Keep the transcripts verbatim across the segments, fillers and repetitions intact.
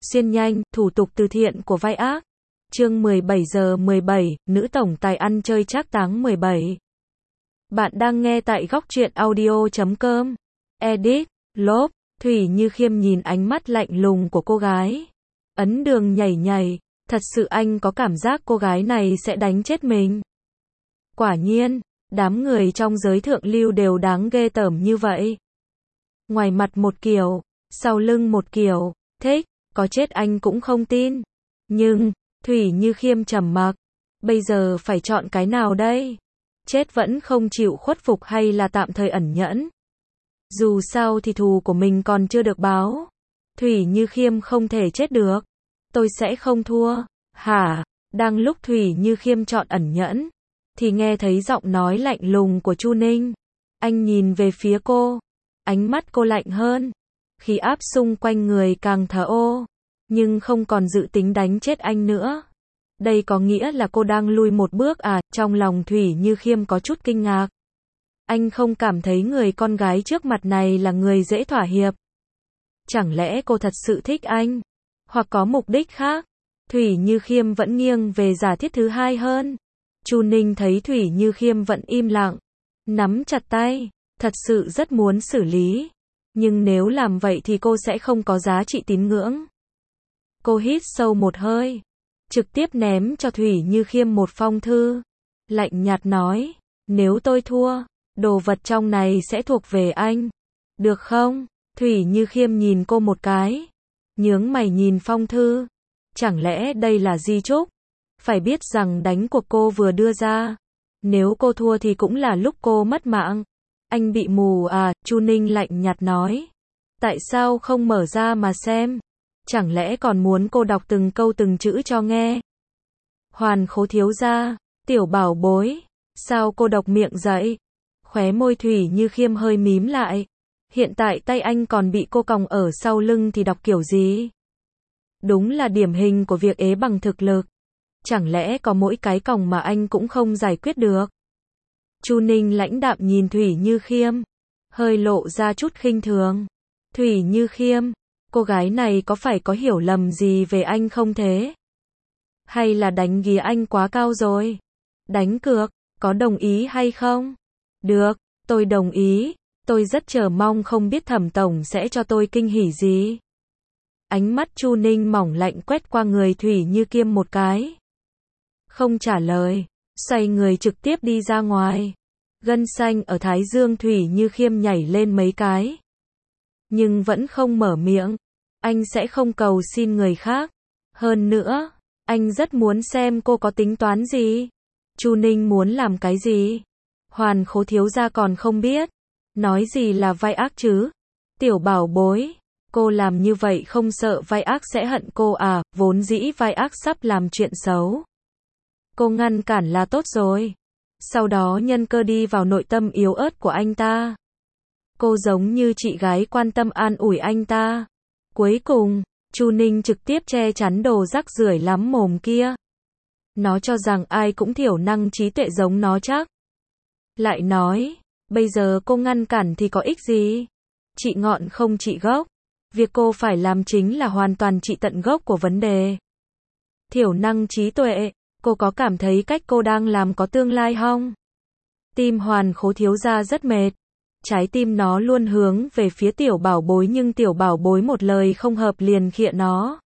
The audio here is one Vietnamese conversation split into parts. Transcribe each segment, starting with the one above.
Xuyên nhanh, thủ tục từ thiện của vai ác. Chương mười bảy giờ mười bảy, nữ tổng tài ăn chơi trác táng mười bảy. Bạn đang nghe tại góc truyện audio chấm com. Edit, lốp, Thủy Như Khiêm nhìn ánh mắt lạnh lùng của cô gái. Ấn Đường nhảy nhảy, thật sự anh có cảm giác cô gái này sẽ đánh chết mình. Quả nhiên, đám người trong giới thượng lưu đều đáng ghê tởm như vậy. Ngoài mặt một kiểu, sau lưng một kiểu, thích, có chết anh cũng không tin. Nhưng, Thủy Như Khiêm trầm mặc, bây giờ phải chọn cái nào đây? Chết vẫn không chịu khuất phục hay là tạm thời ẩn nhẫn? Dù sao thì thù của mình còn chưa được báo. Thủy Như Khiêm không thể chết được. Tôi sẽ không thua. Hả? Đang lúc Thủy Như Khiêm chọn ẩn nhẫn, thì nghe thấy giọng nói lạnh lùng của Chu Ninh. Anh nhìn về phía cô. Ánh mắt cô lạnh hơn. Khí áp xung quanh người càng thở ô. Nhưng không còn dự tính đánh chết anh nữa. Đây có nghĩa là cô đang lùi một bước à? Trong lòng Thủy Như Khiêm có chút kinh ngạc. Anh không cảm thấy người con gái trước mặt này là người dễ thỏa hiệp. Chẳng lẽ cô thật sự thích anh? Hoặc có mục đích khác? Thủy Như Khiêm vẫn nghiêng về giả thiết thứ hai hơn. Chu Ninh thấy Thủy Như Khiêm vẫn im lặng, nắm chặt tay, thật sự rất muốn xử lý. Nhưng nếu làm vậy thì cô sẽ không có giá trị tín ngưỡng. Cô hít sâu một hơi, trực tiếp ném cho Thủy Như Khiêm một phong thư. Lạnh nhạt nói, nếu tôi thua, đồ vật trong này sẽ thuộc về anh. Được không? Thủy Như Khiêm nhìn cô một cái, nhướng mày nhìn phong thư. Chẳng lẽ đây là di chúc? Phải biết rằng đánh cuộc cô vừa đưa ra, nếu cô thua thì cũng là lúc cô mất mạng. Anh bị mù à? Chu Ninh lạnh nhạt nói. Tại sao không mở ra mà xem? Chẳng lẽ còn muốn cô đọc từng câu từng chữ cho nghe? Hoàn Khố thiếu gia, tiểu bảo bối, sao cô độc miệng dậy? Khóe môi Thủy Như Khiêm hơi mím lại. Hiện tại tay anh còn bị cô còng ở sau lưng thì đọc kiểu gì? Đúng là điển hình của việc ế bằng thực lực. Chẳng lẽ có mỗi cái còng mà anh cũng không giải quyết được? Chu Ninh lãnh đạm nhìn Thủy Như Khiêm, hơi lộ ra chút khinh thường. Thủy Như Khiêm, cô gái này có phải có hiểu lầm gì về anh không thế? Hay là đánh ghía anh quá cao rồi? Đánh cược, có đồng ý hay không? Được, tôi đồng ý. Tôi rất chờ mong không biết Thẩm tổng sẽ cho tôi kinh hỉ gì. Ánh mắt Chu Ninh mỏng lạnh quét qua người Thủy Như Khiêm một cái. Không trả lời, xoay người trực tiếp đi ra ngoài. Gân xanh ở thái dương Thủy Như Khiêm nhảy lên mấy cái. Nhưng vẫn không mở miệng. Anh sẽ không cầu xin người khác. Hơn nữa, anh rất muốn xem cô có tính toán gì. Chu Ninh muốn làm cái gì? Hoàn Khố thiếu gia còn không biết. Nói gì là vai ác chứ? Tiểu bảo bối, cô làm như vậy không sợ vai ác sẽ hận cô à? Vốn dĩ vai ác sắp làm chuyện xấu. Cô ngăn cản là tốt rồi. Sau đó nhân cơ đi vào nội tâm yếu ớt của anh ta. Cô giống như chị gái quan tâm an ủi anh ta. Cuối cùng, Chu Ninh trực tiếp che chắn đồ rác rưởi lắm mồm kia. Nó cho rằng ai cũng thiểu năng trí tuệ giống nó chắc. Lại nói, bây giờ cô ngăn cản thì có ích gì? Trị ngọn không trị gốc. Việc cô phải làm chính là hoàn toàn trị tận gốc của vấn đề. Thiểu năng trí tuệ, cô có cảm thấy cách cô đang làm có tương lai không? Tim Hoàn Khố thiếu gia rất mệt. Trái tim nó luôn hướng về phía tiểu bảo bối nhưng tiểu bảo bối một lời không hợp liền khịa nó.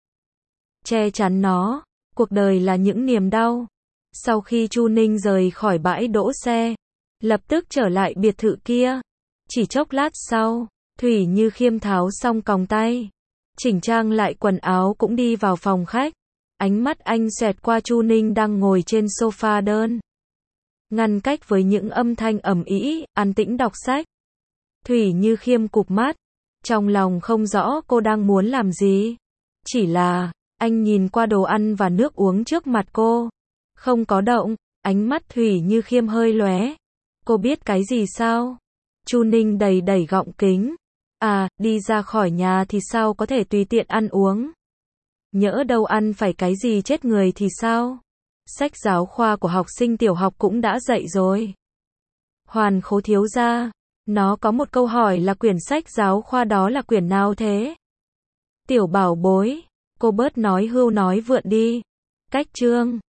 Che chắn nó. Cuộc đời là những niềm đau. Sau khi Chu Ninh rời khỏi bãi đỗ xe, lập tức trở lại biệt thự kia. Chỉ chốc lát sau, Thủy Như Khiêm tháo xong còng tay, chỉnh trang lại quần áo cũng đi vào phòng khách. Ánh mắt anh xẹt qua Chu Ninh đang ngồi trên sofa đơn, ngăn cách với những âm thanh ầm ĩ, an tĩnh đọc sách. Thủy Như Khiêm cụp mắt, trong lòng không rõ cô đang muốn làm gì. Chỉ là, anh nhìn qua đồ ăn và nước uống trước mặt cô, không có động. Ánh mắt Thủy Như Khiêm hơi lóe. Cô biết cái gì sao? Chu Ninh đầy đẩy gọng kính. À, đi ra khỏi nhà thì sao có thể tùy tiện ăn uống? Nhỡ đâu ăn phải cái gì chết người thì sao? Sách giáo khoa của học sinh tiểu học cũng đã dạy rồi. Hoàn Khố thiếu gia, nó có một câu hỏi là quyển sách giáo khoa đó là quyển nào thế? Tiểu bảo bối, Cô bớt nói hưu nói vượn đi. Cách chương